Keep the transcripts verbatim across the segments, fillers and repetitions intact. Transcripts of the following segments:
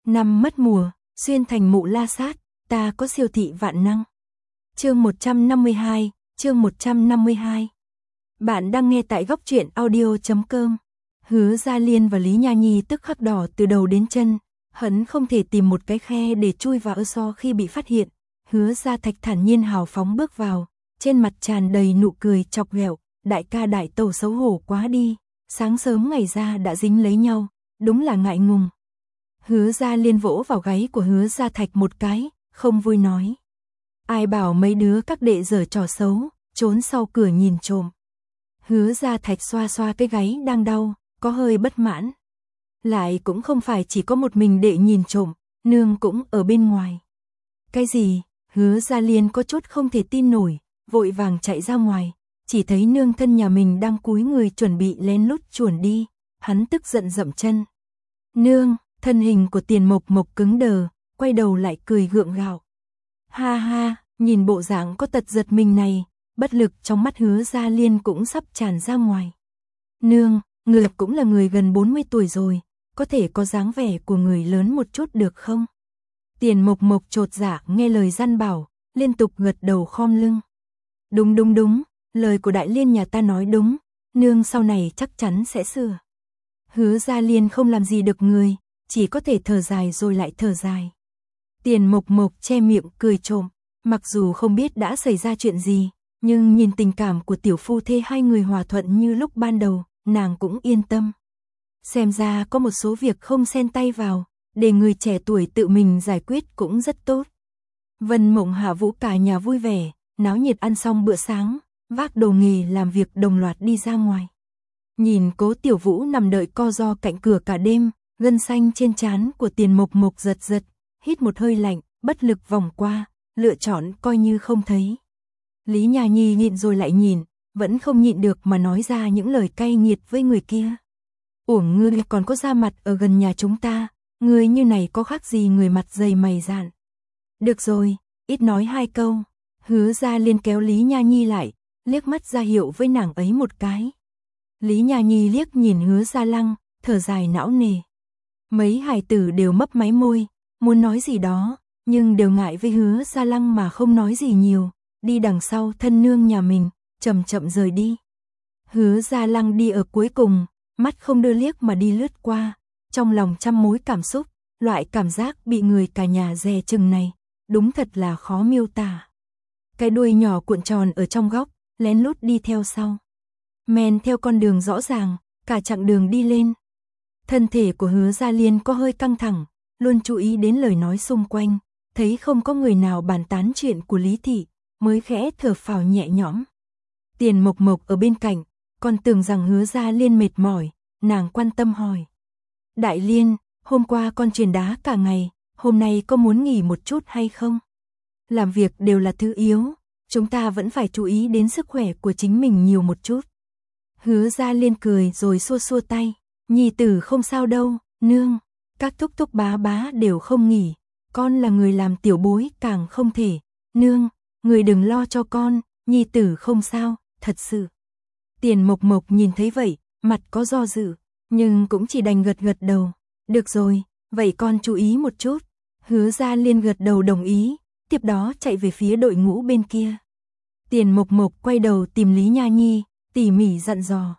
Năm mất mùa, xuyên thành mụ la sát, ta có siêu thị vạn năng. Chương một trăm năm mươi hai, chương một trăm năm mươi hai. Bạn đang nghe tại góc truyện audio chấm com. Hứa Gia Liên và Lý Nha Nhi tức khắc đỏ từ đầu đến chân, hận không thể tìm một cái khe để chui vào ơ so khi bị phát hiện. Hứa Gia Thạch thản nhiên hào phóng bước vào, trên mặt tràn đầy nụ cười chọc ghẹo, đại ca đại tẩu xấu hổ quá đi, sáng sớm ngày ra đã dính lấy nhau, đúng là ngại ngùng. Hứa Gia Liên vỗ vào gáy của Hứa Gia Thạch một cái, không vui nói. Ai bảo mấy đứa các đệ giở trò xấu, trốn sau cửa nhìn trộm. Hứa Gia Thạch xoa xoa cái gáy đang đau, có hơi bất mãn. Lại cũng không phải chỉ có một mình đệ nhìn trộm, nương cũng ở bên ngoài. Cái gì? Hứa Gia Liên có chút không thể tin nổi, vội vàng chạy ra ngoài, chỉ thấy nương thân nhà mình đang cúi người chuẩn bị lén lút chuồn đi, hắn tức giận dậm chân. Nương, thân hình của Tiền Mộc Mộc cứng đờ, quay đầu lại cười gượng gạo. Ha ha, nhìn bộ dạng có tật giật mình này, bất lực trong mắt Hứa Gia Liên cũng sắp tràn ra ngoài. Nương, người cũng là người gần bốn mươi tuổi rồi, có thể có dáng vẻ của người lớn một chút được không? Tiền Mộc Mộc chột dạ nghe lời gian bảo, liên tục gật đầu khom lưng. Đúng đúng đúng, lời của Đại Liên nhà ta nói đúng, nương sau này chắc chắn sẽ sửa. Hứa Gia Liên không làm gì được người, chỉ có thể thở dài rồi lại thở dài. Tiền Mộc Mộc che miệng cười trộm, mặc dù không biết đã xảy ra chuyện gì, nhưng nhìn tình cảm của tiểu phu thê hai người hòa thuận như lúc ban đầu, nàng cũng yên tâm. Xem ra có một số việc không xen tay vào, để người trẻ tuổi tự mình giải quyết cũng rất tốt. Vân Mộng Hạ Vũ cả nhà vui vẻ, náo nhiệt ăn xong bữa sáng, vác đồ nghề làm việc đồng loạt đi ra ngoài. Nhìn Cố Tiểu Vũ nằm đợi co ro cạnh cửa cả đêm, gân xanh trên trán của Tiền Mộc Mộc giật giật, hít một hơi lạnh, bất lực vòng qua, lựa chọn coi như không thấy. Lý Nha Nhi nhịn rồi lại nhìn, vẫn không nhịn được mà nói ra những lời cay nghiệt với người kia. Uổng ngươi còn có ra mặt ở gần nhà chúng ta, người như này có khác gì người mặt dày mày dạn. Được rồi, ít nói hai câu. Hứa Gia Liên kéo Lý Nha Nhi lại, liếc mắt ra hiệu với nàng ấy một cái. Lý Nha Nhi liếc nhìn Hứa Gia Lăng, thở dài não nề. Mấy hài tử đều mấp máy môi, muốn nói gì đó, nhưng đều ngại với Hứa Gia Lăng mà không nói gì nhiều, đi đằng sau thân nương nhà mình, chậm chậm rời đi. Hứa Gia Lăng đi ở cuối cùng, mắt không đưa liếc mà đi lướt qua, trong lòng trăm mối cảm xúc, loại cảm giác bị người cả nhà dè chừng này, đúng thật là khó miêu tả. Cái đuôi nhỏ cuộn tròn ở trong góc, lén lút đi theo sau. Men theo con đường rõ ràng, cả chặng đường đi lên. Thân thể của Hứa Gia Liên có hơi căng thẳng, luôn chú ý đến lời nói xung quanh, thấy không có người nào bàn tán chuyện của Lý Thị, mới khẽ thở phào nhẹ nhõm. Tiền Mộc Mộc ở bên cạnh, còn tưởng rằng Hứa Gia Liên mệt mỏi, nàng quan tâm hỏi. Đại Liên, hôm qua con truyền đá cả ngày, hôm nay có muốn nghỉ một chút hay không? Làm việc đều là thứ yếu, chúng ta vẫn phải chú ý đến sức khỏe của chính mình nhiều một chút. Hứa Gia Liên cười rồi xua xua tay, nhi tử không sao đâu, nương, các thúc thúc bá bá đều không nghỉ, con là người làm tiểu bối càng không thể, nương, người đừng lo cho con, nhi tử không sao, thật sự. Tiền Mộc Mộc nhìn thấy vậy, mặt có do dự, nhưng cũng chỉ đành gật gật đầu, được rồi, vậy con chú ý một chút. Hứa Gia Liên gật đầu đồng ý, tiếp đó chạy về phía đội ngũ bên kia. Tiền Mộc Mộc quay đầu tìm Lý Nha Nhi, tỉ mỉ dặn dò.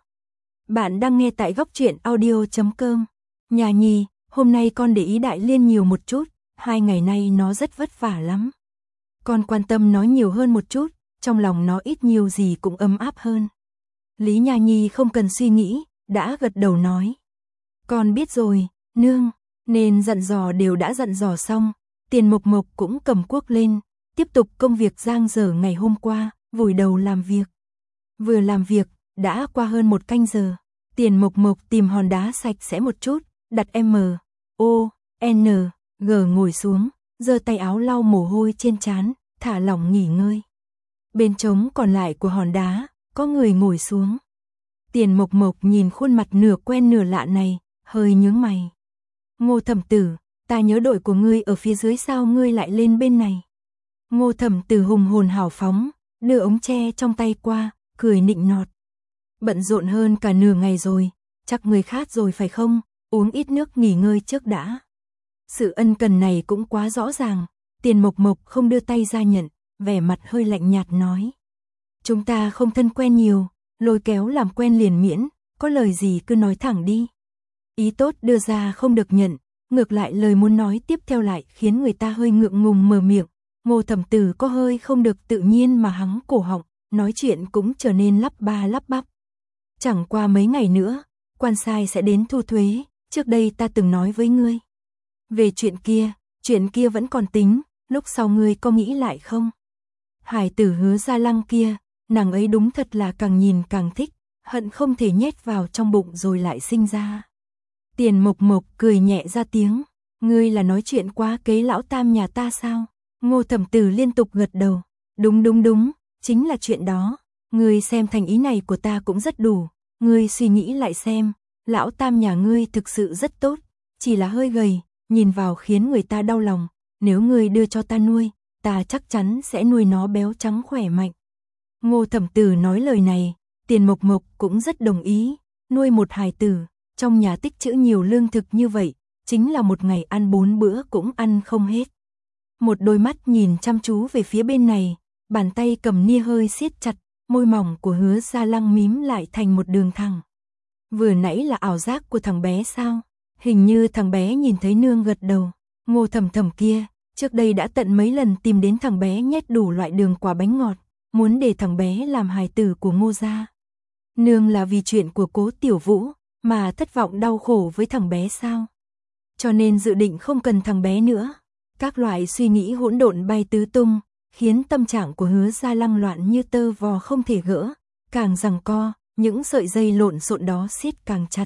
Bạn đang nghe tại góc truyện audio chấm com. Nha Nhi, hôm nay con để ý Đại Liên nhiều một chút, hai ngày nay nó rất vất vả lắm. Con quan tâm nó nhiều hơn một chút, trong lòng nó ít nhiều gì cũng ấm áp hơn. Lý Nha Nhi không cần suy nghĩ, đã gật đầu nói. Con biết rồi, nương, nên dặn dò đều đã dặn dò xong. Tiền Mộc Mộc cũng cầm cuốc lên, tiếp tục công việc giang dở ngày hôm qua, vùi đầu làm việc. Vừa làm việc, đã qua hơn một canh giờ. Tiền Mộc Mộc tìm hòn đá sạch sẽ một chút, đặt M, O, N, G ngồi xuống, giơ tay áo lau mồ hôi trên trán, thả lỏng nghỉ ngơi. Bên trống còn lại của hòn đá, có người ngồi xuống. Tiền Mộc Mộc nhìn khuôn mặt nửa quen nửa lạ này, hơi nhướng mày. Ngô Thẩm Tử, ta nhớ đội của ngươi ở phía dưới, sao ngươi lại lên bên này? Ngô Thẩm Tử hùng hồn hào phóng, đưa ống tre trong tay qua, cười nịnh nọt. Bận rộn hơn cả nửa ngày rồi, chắc người khát rồi phải không? Uống ít nước nghỉ ngơi trước đã. Sự ân cần này cũng quá rõ ràng. Tiền Mộc Mộc không đưa tay ra nhận, vẻ mặt hơi lạnh nhạt nói. Chúng ta không thân quen nhiều, lôi kéo làm quen liền miễn, có lời gì cứ nói thẳng đi. Ý tốt đưa ra không được nhận, ngược lại lời muốn nói tiếp theo lại khiến người ta hơi ngượng ngùng mở miệng. Ngô Thẩm Tử có hơi không được tự nhiên mà hắng cổ họng, nói chuyện cũng trở nên lắp ba lắp bắp. Chẳng qua mấy ngày nữa, quan sai sẽ đến thu thuế, trước đây ta từng nói với ngươi. Về chuyện kia, chuyện kia vẫn còn tính, lúc sau ngươi có nghĩ lại không? Hải tử Hứa Gia Lăng kia, nàng ấy đúng thật là càng nhìn càng thích, hận không thể nhét vào trong bụng rồi lại sinh ra. Tiền Mộc Mộc cười nhẹ ra tiếng, ngươi là nói chuyện quá kế lão tam nhà ta sao? Ngô Thẩm Tử liên tục gật đầu, đúng đúng đúng, chính là chuyện đó, ngươi xem thành ý này của ta cũng rất đủ, ngươi suy nghĩ lại xem, lão tam nhà ngươi thực sự rất tốt, chỉ là hơi gầy, nhìn vào khiến người ta đau lòng, nếu ngươi đưa cho ta nuôi, ta chắc chắn sẽ nuôi nó béo trắng khỏe mạnh. Ngô Thẩm Tử nói lời này, Tiền Mộc Mộc cũng rất đồng ý, nuôi một hài tử, trong nhà tích trữ nhiều lương thực như vậy, chính là một ngày ăn bốn bữa cũng ăn không hết. Một đôi mắt nhìn chăm chú về phía bên này, bàn tay cầm nia hơi siết chặt, môi mỏng của Hứa Gia Lăng mím lại thành một đường thẳng. Vừa nãy là ảo giác của thằng bé sao? Hình như thằng bé nhìn thấy nương gật đầu. Ngô Thẩm Thẩm kia, trước đây đã tận mấy lần tìm đến thằng bé nhét đủ loại đường quả bánh ngọt, muốn để thằng bé làm hài tử của Ngô gia. Nương là vì chuyện của Cố Tiểu Vũ mà thất vọng đau khổ với thằng bé sao? Cho nên dự định không cần thằng bé nữa. Các loại suy nghĩ hỗn độn bay tứ tung, khiến tâm trạng của Hứa Gia Lăng loạn như tơ vò không thể gỡ, càng giằng co, những sợi dây lộn xộn đó siết càng chặt.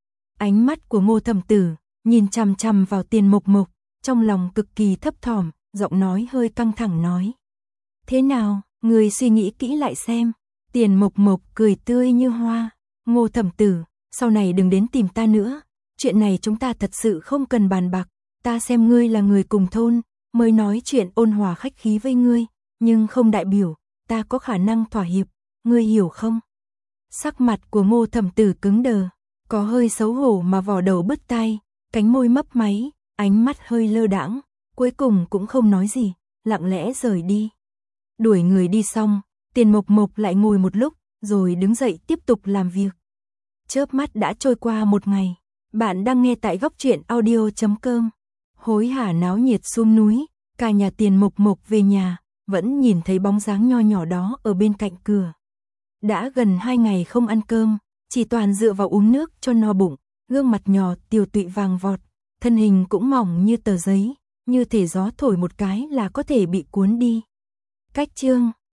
Ánh mắt của Ngô Thẩm Tử nhìn chằm chằm vào Tiền Mộc Mộc, trong lòng cực kỳ thấp thỏm, giọng nói hơi căng thẳng nói: "Thế nào, người suy nghĩ kỹ lại xem." Tiền Mộc Mộc cười tươi như hoa, "Ngô Thẩm Tử, sau này đừng đến tìm ta nữa, chuyện này chúng ta thật sự không cần bàn bạc, ta xem ngươi là người cùng thôn, mới nói chuyện ôn hòa khách khí với ngươi, nhưng không đại biểu ta có khả năng thỏa hiệp, ngươi hiểu không?" Sắc mặt của Ngô Thẩm Tử cứng đờ, có hơi xấu hổ mà vò đầu bứt tai, cánh môi mấp máy, ánh mắt hơi lơ đãng, cuối cùng cũng không nói gì, lặng lẽ rời đi. Đuổi người đi xong, Tiền Mộc Mộc lại ngồi một lúc, rồi đứng dậy tiếp tục làm việc. Chớp mắt đã trôi qua một ngày. Bạn đang nghe tại góc truyện audio chấm com. Hối hả náo nhiệt sum núi, cả nhà Tiền Mộc Mộc về nhà, vẫn nhìn thấy bóng dáng nho nhỏ đó ở bên cạnh cửa. Đã gần hai ngày không ăn cơm, chỉ toàn dựa vào uống nước cho no bụng, gương mặt nhỏ tiều tụy vàng vọt, thân hình cũng mỏng như tờ giấy, như thể gió thổi một cái là có thể bị cuốn đi. Cách chương